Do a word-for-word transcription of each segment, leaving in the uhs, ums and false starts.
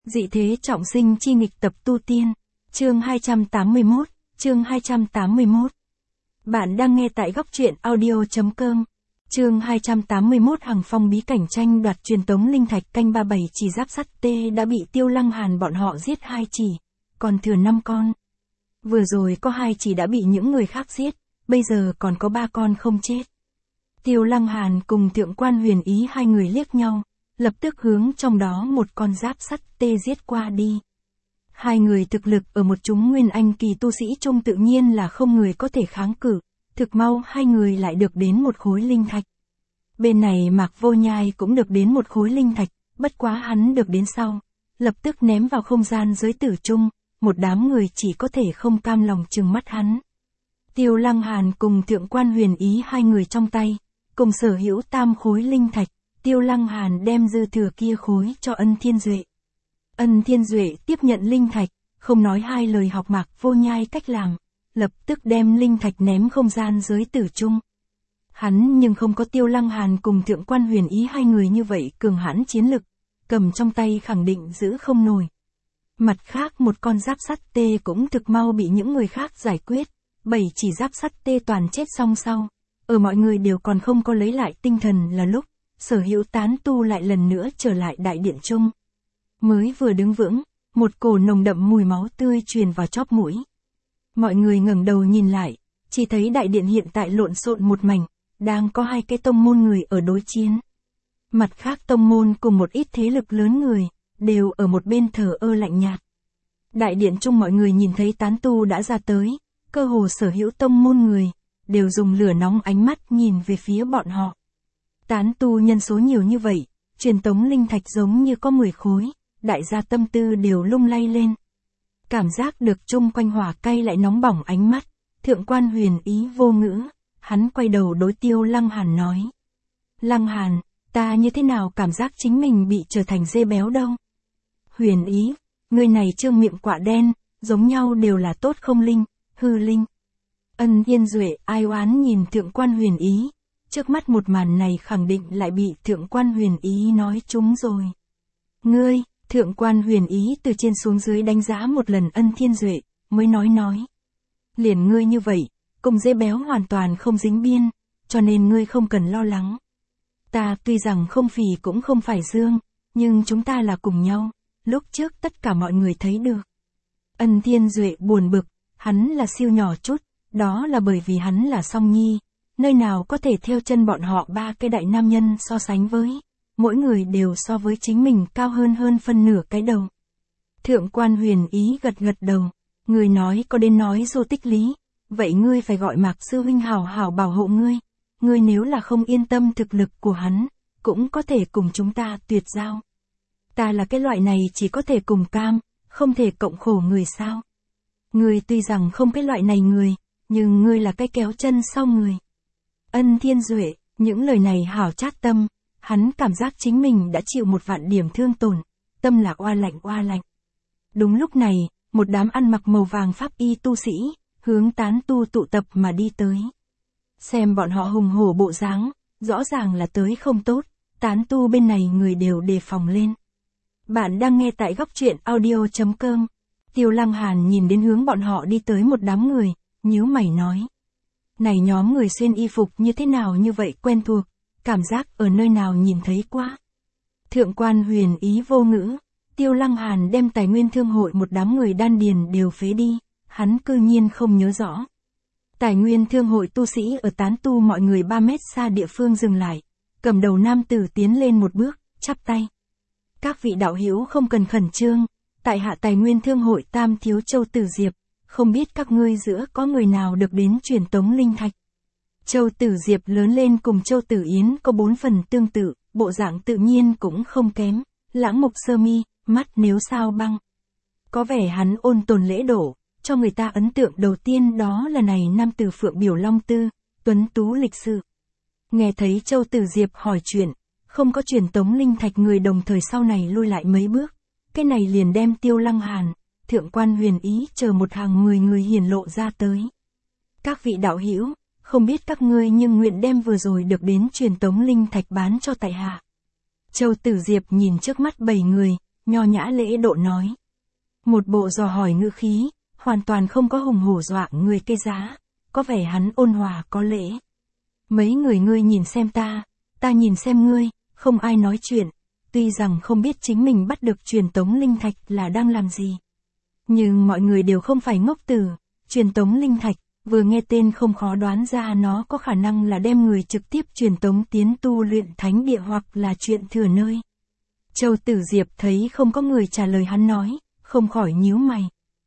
Dị thế trọng sinh chi nghịch tập tu tiên, chương hai trăm tám mươi mốt, chương hai trăm tám mươi mốt. Bạn đang nghe tại góc truyện audio.com. Chương hai trăm tám mươi mốt Hằng Phong bí cảnh tranh đoạt truyền tống linh thạch canh ba bảy chỉ giáp sắt T đã bị Tiêu Lăng Hàn bọn họ giết hai chỉ, còn thừa năm con. Vừa rồi có hai chỉ đã bị những người khác giết, bây giờ còn có ba con không chết. Tiêu Lăng Hàn cùng Thượng Quan Huyền Ý hai người liếc nhau, lập tức hướng trong đó một con giáp sắt T giết qua đi. Hai người thực lực ở một chúng nguyên anh kỳ tu sĩ trung tự nhiên là không người có thể kháng cự, thực mau hai người lại được đến một khối linh thạch. Bên này Mạc Vô Nhai cũng được đến một khối linh thạch, bất quá hắn được đến sau, lập tức ném vào không gian giới tử trung, một đám người chỉ có thể không cam lòng trừng mắt hắn. Tiêu Lăng Hàn cùng Thượng Quan Huyền Ý hai người trong tay, cùng sở hữu tam khối linh thạch. Tiêu Lăng Hàn đem dư thừa kia khối cho Ân Thiên Duệ. Ân Thiên Duệ tiếp nhận linh thạch, không nói hai lời học Mạc Vô Nhai cách làm, lập tức đem linh thạch ném không gian giới tử trung. Hắn nhưng không có Tiêu Lăng Hàn cùng Thượng Quan Huyền Ý hai người như vậy cường hãn chiến lực, cầm trong tay khẳng định giữ không nổi. Mặt khác một con giáp sắt T cũng thực mau bị những người khác giải quyết, bảy chỉ giáp sắt T toàn chết song sau. Ở mọi người đều còn không có lấy lại tinh thần là lúc sở hữu tán tu lại lần nữa trở lại đại điện trung. Mới vừa đứng vững, một cổ nồng đậm mùi máu tươi truyền vào chóp mũi. Mọi người ngẩng đầu nhìn lại, chỉ thấy đại điện hiện tại lộn xộn một mảnh, đang có hai cái tông môn người ở đối chiến. Mặt khác tông môn cùng một ít thế lực lớn người, đều ở một bên thờ ơ lạnh nhạt. Đại điện trung mọi người nhìn thấy tán tu đã ra tới, cơ hồ sở hữu tông môn người, đều dùng lửa nóng ánh mắt nhìn về phía bọn họ. Tán tu nhân số nhiều như vậy, truyền tống linh thạch giống như có mười khối, đại gia tâm tư đều lung lay lên. Cảm giác được chung quanh hỏa cay lại nóng bỏng ánh mắt, Thượng Quan Huyền Ý vô ngữ, hắn quay đầu đối Tiêu Lăng Hàn nói. Lăng Hàn, ta như thế nào cảm giác chính mình bị trở thành dê béo đâu? Huyền Ý, người này trương miệng quạ đen, giống nhau đều là tốt không linh, hư linh. Ân Thiên Duệ ai oán nhìn Thượng Quan Huyền Ý. Trước mắt một màn này khẳng định lại bị Thượng Quan Huyền Ý nói trúng rồi. Ngươi, Thượng Quan Huyền Ý từ trên xuống dưới đánh giá một lần Ân Thiên Duệ, mới nói nói. Liền ngươi như vậy, cùng dê béo hoàn toàn không dính biên, cho nên ngươi không cần lo lắng. Ta tuy rằng không phì cũng không phải dương, nhưng chúng ta là cùng nhau, lúc trước tất cả mọi người thấy được. Ân Thiên Duệ buồn bực, hắn là siêu nhỏ chút, đó là bởi vì hắn là song nhi. Nơi nào có thể theo chân bọn họ ba cái đại nam nhân so sánh với, mỗi người đều so với chính mình cao hơn hơn phân nửa cái đầu. Thượng Quan Huyền Ý gật gật đầu, người nói có đến nói vô tích lý, vậy ngươi phải gọi Mạc sư huynh hảo hảo bảo hộ ngươi, ngươi nếu là không yên tâm thực lực của hắn, cũng có thể cùng chúng ta tuyệt giao. Ta là cái loại này chỉ có thể cùng cam, không thể cộng khổ người sao. Ngươi tuy rằng không cái loại này người, nhưng ngươi là cái kéo chân sau người. Ân Thiên Duệ, những lời này hảo chát tâm, hắn cảm giác chính mình đã chịu một vạn điểm thương tổn, tâm là oa lạnh oa lạnh. Đúng lúc này, một đám ăn mặc màu vàng pháp y tu sĩ, hướng tán tu tụ tập mà đi tới. Xem bọn họ hùng hổ bộ dáng, rõ ràng là tới không tốt, tán tu bên này người đều đề phòng lên. Bạn đang nghe tại góc truyện audio.com. Tiêu Lăng Hàn nhìn đến hướng bọn họ đi tới một đám người, nhíu mày nói. Này nhóm người xuyên y phục như thế nào như vậy quen thuộc, cảm giác ở nơi nào nhìn thấy quá. Thượng Quan Huyền Ý vô ngữ, Tiêu Lăng Hàn đem tài nguyên thương hội một đám người đan điền đều phế đi, hắn cư nhiên không nhớ rõ. Tài nguyên thương hội tu sĩ ở tán tu mọi người ba mét xa địa phương dừng lại, cầm đầu nam tử tiến lên một bước, chắp tay. Các vị đạo hữu không cần khẩn trương, tại hạ tài nguyên thương hội Tam Thiếu Châu Tử Diệp. Không biết các ngươi giữa có người nào được đến truyền tống linh thạch. Châu Tử Diệp lớn lên cùng Châu Tử Yến có bốn phần tương tự, bộ dạng tự nhiên cũng không kém, lãng mục sơ mi, mắt nếu sao băng. Có vẻ hắn ôn tồn lễ độ, cho người ta ấn tượng đầu tiên đó là này nam tử Phượng Biểu Long Tư, tuấn tú lịch sự. Nghe thấy Châu Tử Diệp hỏi chuyện, không có truyền tống linh thạch người đồng thời sau này lui lại mấy bước, cái này liền đem Tiêu Lăng Hàn, Thượng Quan Huyền Ý chờ một hàng mười người hiển lộ ra tới. Các vị đạo hữu, không biết các ngươi nhưng nguyện đem vừa rồi được đến truyền tống linh thạch bán cho tại hạ. Châu Tử Diệp nhìn trước mắt bảy người, nho nhã lễ độ nói. Một bộ dò hỏi ngữ khí, hoàn toàn không có hùng hổ dọa người cây giá, có vẻ hắn ôn hòa có lễ. Mấy người ngươi nhìn xem ta, ta nhìn xem ngươi, không ai nói chuyện, tuy rằng không biết chính mình bắt được truyền tống linh thạch là đang làm gì. Nhưng mọi người đều không phải ngốc tử, truyền tống linh thạch, vừa nghe tên không khó đoán ra nó có khả năng là đem người trực tiếp truyền tống tiến tu luyện thánh địa hoặc là chuyện thừa nơi. Châu Tử Diệp thấy không có người trả lời hắn nói, không khỏi nhíu mày.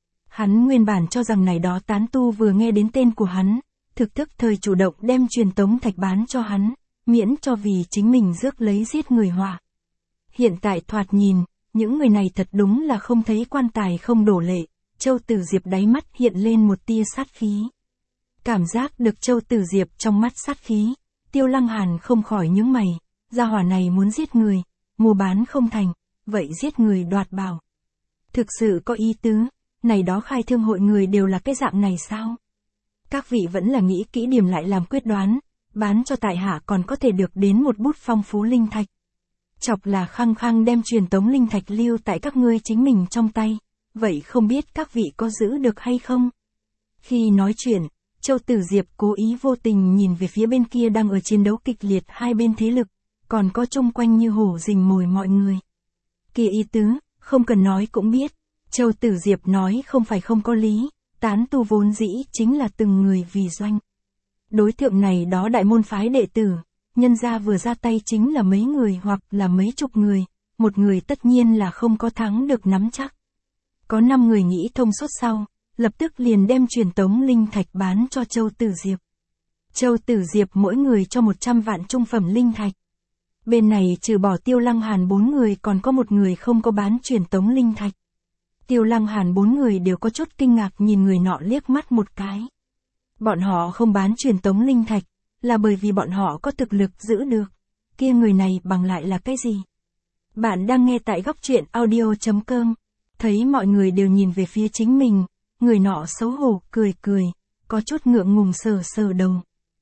Hắn nguyên bản cho rằng này đó tán tu vừa nghe đến tên của hắn, thực thức thời chủ động đem truyền tống thạch bán cho hắn, miễn cho vì chính mình rước lấy giết người họa. Hiện tại thoạt nhìn, những người này thật đúng là không thấy quan tài không đổ lệ, Châu Tử Diệp đáy mắt hiện lên một tia sát khí. Cảm giác được Châu Tử Diệp trong mắt sát khí, Tiêu Lăng Hàn không khỏi nhướng mày, gia hỏa này muốn giết người, mua bán không thành, vậy giết người đoạt bảo. Thực sự có ý tứ, này đó khai thương hội người đều là cái dạng này sao? Các vị vẫn là nghĩ kỹ điểm lại làm quyết đoán, bán cho tại hạ còn có thể được đến một bút phong phú linh thạch. Chọc là khăng khăng đem truyền tống linh thạch lưu tại các ngươi chính mình trong tay, vậy không biết các vị có giữ được hay không? Khi nói chuyện, Châu Tử Diệp cố ý vô tình nhìn về phía bên kia đang ở chiến đấu kịch liệt hai bên thế lực, còn có chung quanh như hổ rình mồi mọi người. Kia ý tứ, không cần nói cũng biết, Châu Tử Diệp nói không phải không có lý, tán tu vốn dĩ chính là từng người vì doanh. Đối tượng này đó đại môn phái đệ tử, nhân gia vừa ra tay chính là mấy người hoặc là mấy chục người, một người tất nhiên là không có thắng được nắm chắc. Có năm người nghĩ thông suốt sau, lập tức liền đem truyền tống linh thạch bán cho Châu Tử Diệp. Châu Tử Diệp mỗi người cho một trăm vạn trung phẩm linh thạch. Bên này trừ bỏ Tiêu Lăng Hàn bốn người còn có một người không có bán truyền tống linh thạch. Tiêu Lăng Hàn bốn người đều có chút kinh ngạc nhìn người nọ liếc mắt một cái. Bọn họ không bán truyền tống linh thạch, là bởi vì bọn họ có thực lực giữ được. Kia người này bằng lại là cái gì? Bạn đang nghe tại góc truyện audio chấm com. Thấy mọi người đều nhìn về phía chính mình, người nọ xấu hổ cười cười, có chút ngượng ngùng sờ sờ đầu.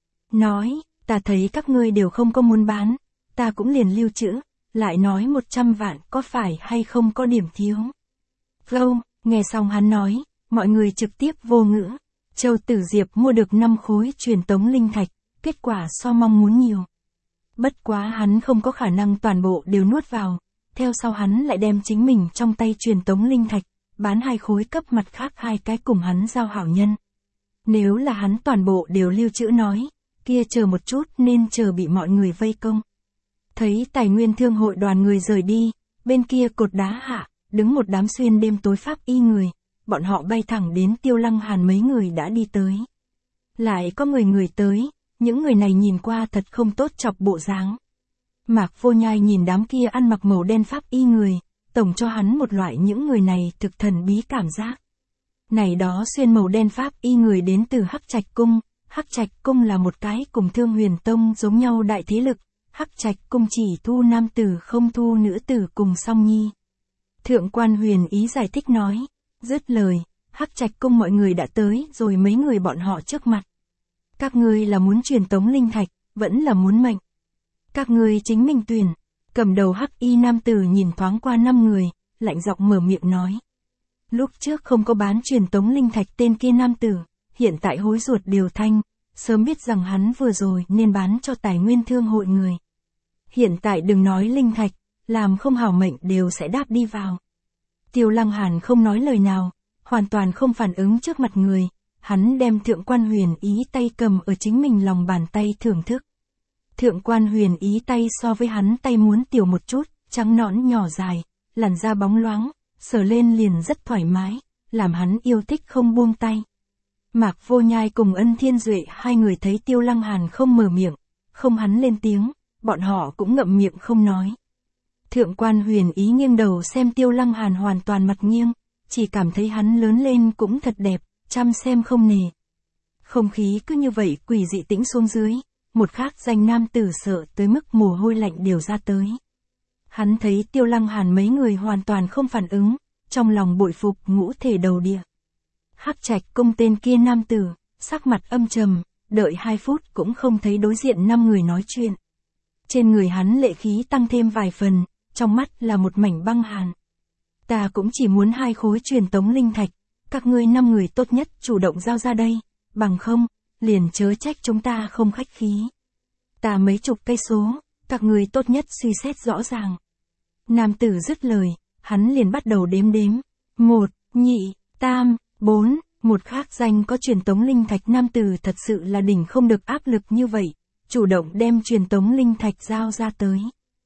Nói, ta thấy các ngươi đều không có muốn bán, ta cũng liền lưu trữ, lại nói một trăm vạn có phải hay không có điểm thiếu. Gâu, nghe xong hắn nói, mọi người trực tiếp vô ngữ. Châu Tử Diệp mua được năm khối truyền tống linh thạch, kết quả so mong muốn nhiều. Bất quá hắn không có khả năng toàn bộ đều nuốt vào, theo sau hắn lại đem chính mình trong tay truyền tống linh thạch, bán hai khối cấp mặt khác hai cái cùng hắn giao hảo nhân. Nếu là hắn toàn bộ đều lưu trữ nói, kia chờ một chút nên chờ bị mọi người vây công. Thấy tài nguyên thương hội đoàn người rời đi, bên kia cột đá hạ, đứng một đám xuyên đêm tối pháp y người, bọn họ bay thẳng đến Tiêu Lăng Hàn mấy người đã đi tới. Lại có người người tới, những người này nhìn qua thật không tốt chọc bộ dáng. Mạc Vô Nhai nhìn đám kia ăn mặc màu đen pháp y người, tổng cho hắn một loại những người này thực thần bí cảm giác. Này đó xuyên màu đen pháp y người đến từ Hắc Trạch Cung, Hắc Trạch Cung là một cái cùng Thương Huyền Tông giống nhau đại thế lực, Hắc Trạch Cung chỉ thu nam tử không thu nữ tử cùng song nhi. Thượng quan Huyền Ý giải thích nói, dứt lời, Hắc Trạch Cung mọi người đã tới rồi mấy người bọn họ trước mặt. Các ngươi là muốn truyền tống linh thạch, vẫn là muốn mệnh. Các ngươi chính mình tuyển. Cầm đầu hắc y nam tử nhìn thoáng qua năm người, lạnh giọng mở miệng nói. Lúc trước không có bán truyền tống linh thạch tên kia nam tử, hiện tại hối ruột đều thanh, sớm biết rằng hắn vừa rồi nên bán cho tài nguyên thương hội người. Hiện tại đừng nói linh thạch, làm không hảo mệnh đều sẽ đáp đi vào. Tiêu Lăng Hàn không nói lời nào, hoàn toàn không phản ứng trước mặt người, hắn đem Thượng quan Huyền Ý tay cầm ở chính mình lòng bàn tay thưởng thức. Thượng quan Huyền Ý tay so với hắn tay muốn tiểu một chút, trắng nõn nhỏ dài, làn da bóng loáng, sờ lên liền rất thoải mái, làm hắn yêu thích không buông tay. Mạc Vô Nhai cùng Ân Thiên Duệ hai người thấy Tiêu Lăng Hàn không mở miệng, không hắn lên tiếng, bọn họ cũng ngậm miệng không nói. Thượng quan Huyền Ý nghiêng đầu xem Tiêu Lăng Hàn hoàn toàn mặt nghiêng, chỉ cảm thấy hắn lớn lên cũng thật đẹp, chăm xem không nề. Không khí cứ như vậy quỷ dị tĩnh xuống dưới, một khác danh nam tử sợ tới mức mồ hôi lạnh đều ra tới. Hắn thấy Tiêu Lăng Hàn mấy người hoàn toàn không phản ứng, trong lòng bội phục ngũ thể đầu địa. Hắc Trạch Cung tên kia nam tử, sắc mặt âm trầm, đợi hai phút cũng không thấy đối diện năm người nói chuyện. Trên người hắn lệ khí tăng thêm vài phần, trong mắt là một mảnh băng hàn. Ta cũng chỉ muốn hai khối truyền tống linh thạch, các ngươi năm người tốt nhất chủ động giao ra đây, bằng không, liền chớ trách chúng ta không khách khí. Ta mấy chục cây số, các ngươi tốt nhất suy xét rõ ràng. Nam tử dứt lời, hắn liền bắt đầu đếm đếm. Một, nhị, tam, bốn, một khác danh có truyền tống linh thạch nam tử thật sự là đỉnh không được áp lực như vậy, chủ động đem truyền tống linh thạch giao ra tới.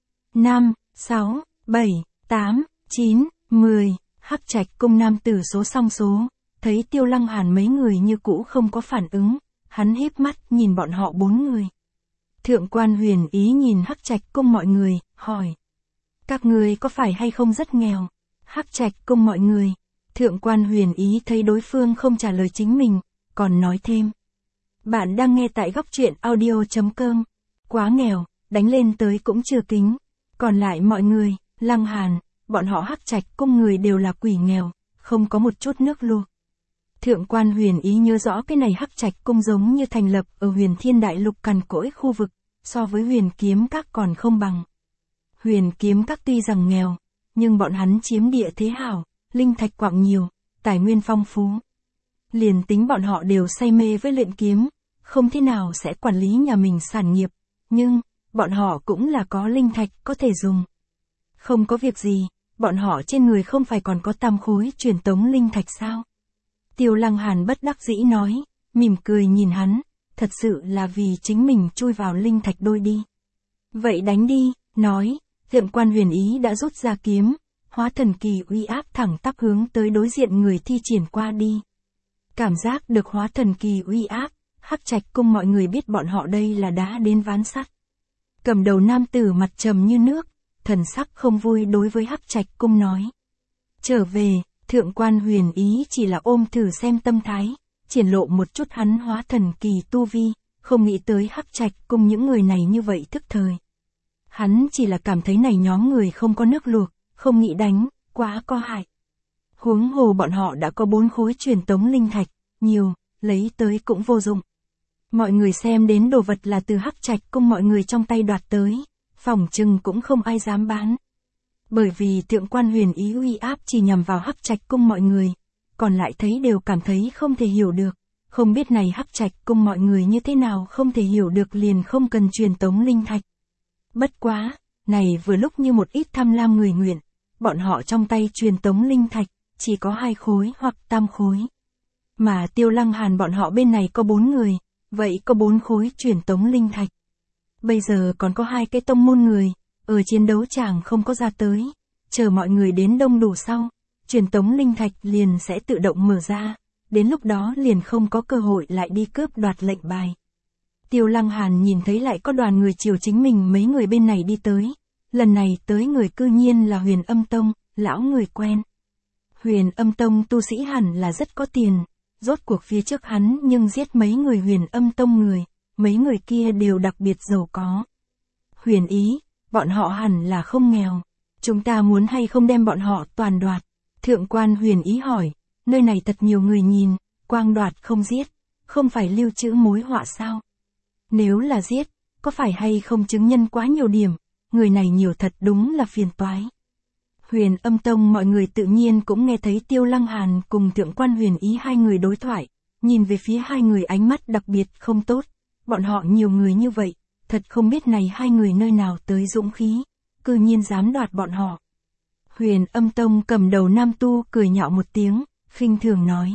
Năm, sáu, bảy, tám, chín, mười, Hắc Trạch Cung nam tử số xong số, thấy Tiêu Lăng Hàn mấy người như cũ không có phản ứng, hắn híp mắt nhìn bọn họ bốn người. Thượng quan Huyền Ý nhìn Hắc Trạch Cung mọi người, hỏi. Các người có phải hay không rất nghèo? Hắc Trạch Cung mọi người. Thượng quan Huyền Ý thấy đối phương không trả lời chính mình, còn nói thêm. Bạn đang nghe tại góc truyện audio chấm com. Quá nghèo, đánh lên tới cũng chưa kính. Còn lại mọi người, Lăng Hàn, bọn họ Hắc Trạch Cung người đều là quỷ nghèo, không có một chút nước luộc. Thượng quan Huyền Ý nhớ rõ cái này Hắc Trạch Cung giống như thành lập ở Huyền Thiên Đại Lục cằn cỗi khu vực, so với Huyền Kiếm Các còn không bằng. Huyền Kiếm Các tuy rằng nghèo, nhưng bọn hắn chiếm địa thế hảo, linh thạch quạng nhiều, tài nguyên phong phú. Liền tính bọn họ đều say mê với luyện kiếm, không thế nào sẽ quản lý nhà mình sản nghiệp, nhưng, bọn họ cũng là có linh thạch có thể dùng. Không có việc gì, bọn họ trên người không phải còn có tam khối truyền tống linh thạch sao? Tiêu Lăng Hàn bất đắc dĩ nói, mỉm cười nhìn hắn, thật sự là vì chính mình chui vào linh thạch đôi đi. Vậy đánh đi, nói, Thượng quan Huyền Ý đã rút ra kiếm, hóa thần kỳ uy áp thẳng tắp hướng tới đối diện người thi triển qua đi. Cảm giác được hóa thần kỳ uy áp, Hắc Trạch Cung mọi người biết bọn họ đây là đá đến ván sắt. Cầm đầu nam tử mặt trầm như nước, thần sắc không vui đối với Hắc Trạch Cung nói. Trở về, Thượng quan Huyền Ý chỉ là ôm thử xem tâm thái, triển lộ một chút hắn hóa thần kỳ tu vi, không nghĩ tới Hắc Trạch Cung những người này như vậy thức thời. Hắn chỉ là cảm thấy này nhóm người không có nước luộc, không nghĩ đánh, quá có hại. Huống hồ bọn họ đã có bốn khối truyền tống linh thạch, nhiều, lấy tới cũng vô dụng. Mọi người xem đến đồ vật là từ Hắc Trạch Cung mọi người trong tay đoạt tới, phỏng chừng cũng không ai dám bán. Bởi vì Thượng quan Huyền Ý uy áp chỉ nhằm vào Hắc Trạch Cung mọi người, còn lại thấy đều cảm thấy không thể hiểu được, không biết này Hắc Trạch Cung mọi người như thế nào không thể hiểu được liền không cần truyền tống linh thạch. Bất quá, này vừa lúc như một ít tham lam người nguyện, bọn họ trong tay truyền tống linh thạch, chỉ có hai khối hoặc tam khối. Mà Tiêu Lăng Hàn bọn họ bên này có bốn người, vậy có bốn khối truyền tống linh thạch. Bây giờ còn có hai cái tông môn người, ở chiến đấu chàng không có ra tới, chờ mọi người đến đông đủ sau, truyền tống linh thạch liền sẽ tự động mở ra, đến lúc đó liền không có cơ hội lại đi cướp đoạt lệnh bài. Tiêu Lăng Hàn nhìn thấy lại có đoàn người chiều chính mình mấy người bên này đi tới, lần này tới người cư nhiên là Huyền Âm Tông, lão người quen. Huyền Âm Tông tu sĩ hẳn là rất có tiền, rốt cuộc phía trước hắn nhưng giết mấy người Huyền Âm Tông người, mấy người kia đều đặc biệt giàu có. Huyền Ý, bọn họ hẳn là không nghèo, chúng ta muốn hay không đem bọn họ toàn đoạt? Thượng quan Huyền Ý hỏi, nơi này thật nhiều người nhìn, quang đoạt không giết, không phải lưu trữ mối họa sao? Nếu là giết, có phải hay không chứng nhân quá nhiều điểm, người này nhiều thật đúng là phiền toái. Huyền Âm Tông mọi người tự nhiên cũng nghe thấy Tiêu Lăng Hàn cùng Thượng quan Huyền Ý hai người đối thoại, nhìn về phía hai người ánh mắt đặc biệt không tốt, bọn họ nhiều người như vậy, thật không biết này hai người nơi nào tới dũng khí, cư nhiên dám đoạt bọn họ. Huyền Âm Tông cầm đầu nam tu cười nhạo một tiếng, khinh thường nói.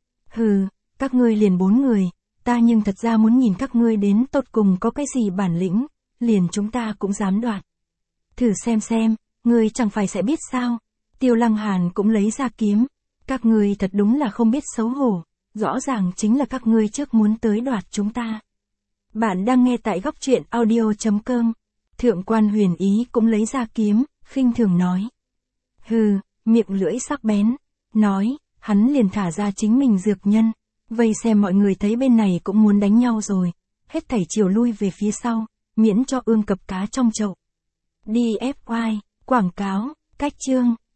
Hừ, các ngươi liền bốn người, ta nhưng thật ra muốn nhìn các ngươi đến tột cùng có cái gì bản lĩnh, liền chúng ta cũng dám đoạt. Thử xem xem, ngươi chẳng phải sẽ biết sao. Tiêu Lăng Hàn cũng lấy ra kiếm, các ngươi thật đúng là không biết xấu hổ, rõ ràng chính là các ngươi trước muốn tới đoạt chúng ta. Bạn đang nghe tại góc truyện audio chấm com. Thượng quan Huyền Ý cũng lấy ra kiếm, khinh thường nói. Hừ, miệng lưỡi sắc bén, nói, hắn liền thả ra chính mình dược nhân, vây xem mọi người thấy bên này cũng muốn đánh nhau rồi, hết thảy chiều lui về phía sau, miễn cho ương cập cá trong chậu. đi ép i, quảng cáo, cách chương.